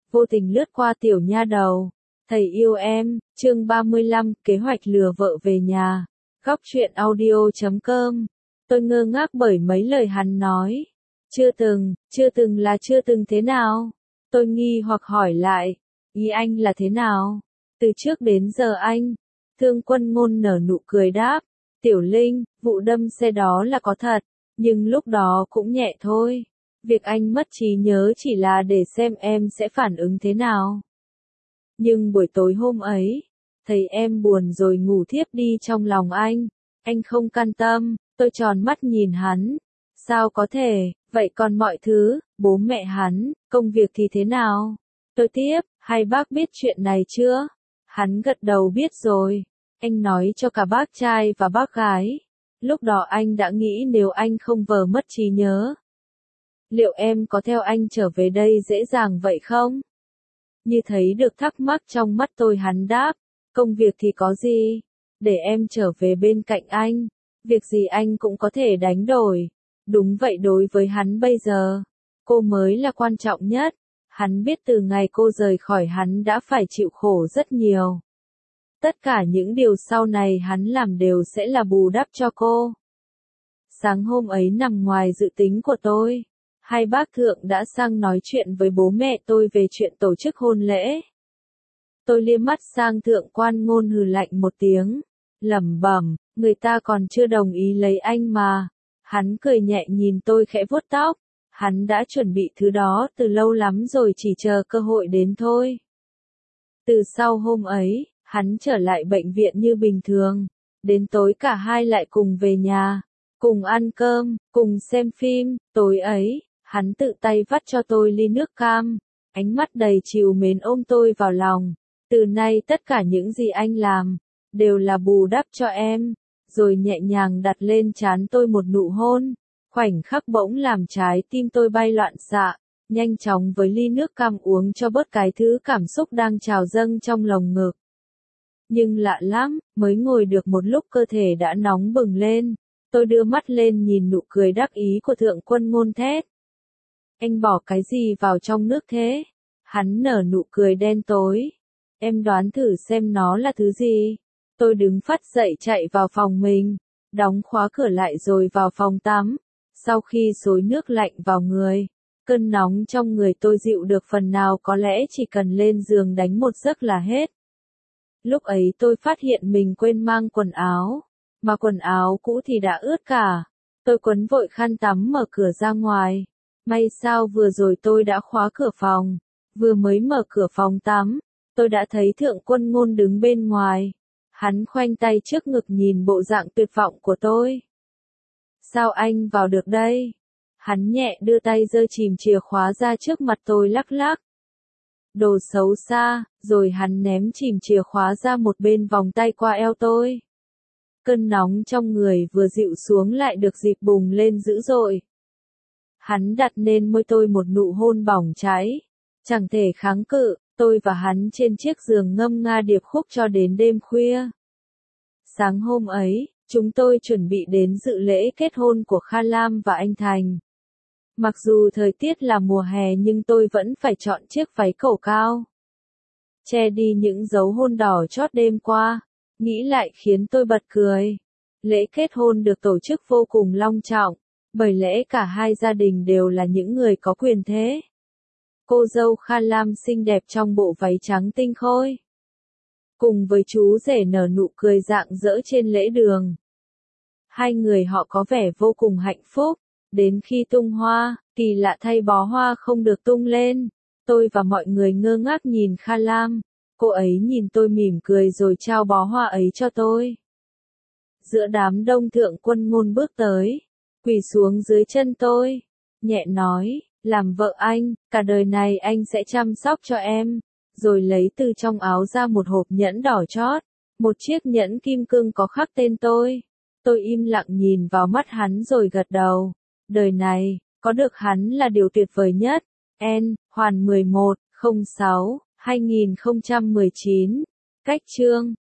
vô tình lướt qua tiểu nha đầu. Thầy yêu em, chương 35, kế hoạch lừa vợ về nhà. Góc truyện audio.com. Tôi ngơ ngác bởi mấy lời hắn nói. Chưa từng là chưa từng thế nào? Tôi nghi hoặc hỏi lại. Ý anh là thế nào? Từ trước đến giờ anh. Thương Quân Ngôn nở nụ cười đáp. Tiểu Linh, vụ đâm xe đó là có thật, nhưng lúc đó cũng nhẹ thôi. Việc anh mất trí nhớ chỉ là để xem em sẽ phản ứng thế nào. Nhưng buổi tối hôm ấy, thấy em buồn rồi ngủ thiếp đi trong lòng anh không can tâm, tôi tròn mắt nhìn hắn. Sao có thể, vậy còn mọi thứ, bố mẹ hắn, công việc thì thế nào? Tôi tiếp, hai bác biết chuyện này chưa? Hắn gật đầu biết rồi. Anh nói cho cả bác trai và bác gái. Lúc đó anh đã nghĩ nếu anh không vờ mất trí nhớ, liệu em có theo anh trở về đây dễ dàng vậy không? Như thấy được thắc mắc trong mắt tôi hắn đáp, công việc thì có gì? Để em trở về bên cạnh anh, việc gì anh cũng có thể đánh đổi. Đúng vậy, đối với hắn bây giờ, cô mới là quan trọng nhất. Hắn biết từ ngày cô rời khỏi hắn đã phải chịu khổ rất nhiều. Tất cả những điều sau này hắn làm đều sẽ là bù đắp cho cô. Sáng hôm ấy nằm ngoài dự tính của tôi. Hai bác thượng đã sang nói chuyện với bố mẹ tôi về chuyện tổ chức hôn lễ. Tôi liếc mắt sang thượng quan Ngôn hừ lạnh một tiếng, lẩm bẩm, người ta còn chưa đồng ý lấy anh mà. Hắn cười nhẹ nhìn tôi khẽ vuốt tóc. Hắn đã chuẩn bị thứ đó từ lâu lắm rồi, chỉ chờ cơ hội đến thôi. Từ sau hôm ấy, hắn trở lại bệnh viện như bình thường. Đến tối cả hai lại cùng về nhà, cùng ăn cơm, cùng xem phim. Tối ấy, hắn tự tay vắt cho tôi ly nước cam, ánh mắt đầy trìu mến ôm tôi vào lòng. Từ nay tất cả những gì anh làm, đều là bù đắp cho em. Rồi nhẹ nhàng đặt lên trán tôi một nụ hôn. Khoảnh khắc bỗng làm trái tim tôi bay loạn xạ, nhanh chóng với ly nước cam uống cho bớt cái thứ cảm xúc đang trào dâng trong lồng ngực. Nhưng lạ lắm, mới ngồi được một lúc cơ thể đã nóng bừng lên. Tôi đưa mắt lên nhìn nụ cười đắc ý của Thượng Quân Ngôn thét. Anh bỏ cái gì vào trong nước thế? Hắn nở nụ cười đen tối. Em đoán thử xem nó là thứ gì? Tôi đứng phắt dậy chạy vào phòng mình, đóng khóa cửa lại rồi vào phòng tắm. Sau khi xối nước lạnh vào người, cơn nóng trong người tôi dịu được phần nào, có lẽ chỉ cần lên giường đánh một giấc là hết. Lúc ấy tôi phát hiện mình quên mang quần áo, mà quần áo cũ thì đã ướt cả. Tôi quấn vội khăn tắm mở cửa ra ngoài. May sao vừa rồi tôi đã khóa cửa phòng. Vừa mới mở cửa phòng tắm, tôi đã thấy Thượng Quân Ngôn đứng bên ngoài. Hắn khoanh tay trước ngực nhìn bộ dạng tuyệt vọng của tôi. Sao anh vào được đây? Hắn nhẹ đưa tay giơ chìm chìa khóa ra trước mặt tôi lắc lắc. Đồ xấu xa, rồi hắn ném chìm chìa khóa ra một bên, vòng tay qua eo tôi. Cơn nóng trong người vừa dịu xuống lại được dịp bùng lên dữ dội. Hắn đặt lên môi tôi một nụ hôn bỏng cháy. Chẳng thể kháng cự, tôi và hắn trên chiếc giường ngâm nga điệp khúc cho đến đêm khuya. Sáng hôm ấy, chúng tôi chuẩn bị đến dự lễ kết hôn của Kha Lam và anh Thành. Mặc dù thời tiết là mùa hè nhưng tôi vẫn phải chọn chiếc váy cổ cao, che đi những dấu hôn đỏ chót đêm qua. Nghĩ lại khiến tôi bật cười. Lễ kết hôn được tổ chức vô cùng long trọng, bởi lẽ cả hai gia đình đều là những người có quyền thế. Cô dâu Kha Lam xinh đẹp trong bộ váy trắng tinh khôi, cùng với chú rể nở nụ cười rạng rỡ trên lễ đường. Hai người họ có vẻ vô cùng hạnh phúc. Đến khi tung hoa, kỳ lạ thay bó hoa không được tung lên. Tôi và mọi người ngơ ngác nhìn Kha Lam. Cô ấy nhìn tôi mỉm cười rồi trao bó hoa ấy cho tôi. Giữa đám đông Thượng Quân Ngôn bước tới, quỳ xuống dưới chân tôi, nhẹ nói, làm vợ anh, cả đời này anh sẽ chăm sóc cho em. Rồi lấy từ trong áo ra một hộp nhẫn đỏ chót, một chiếc nhẫn kim cương có khắc tên tôi. Tôi im lặng nhìn vào mắt hắn rồi gật đầu. Đời này, có được hắn là điều tuyệt vời nhất. N. Hoàn 11/06/2019. Cách chương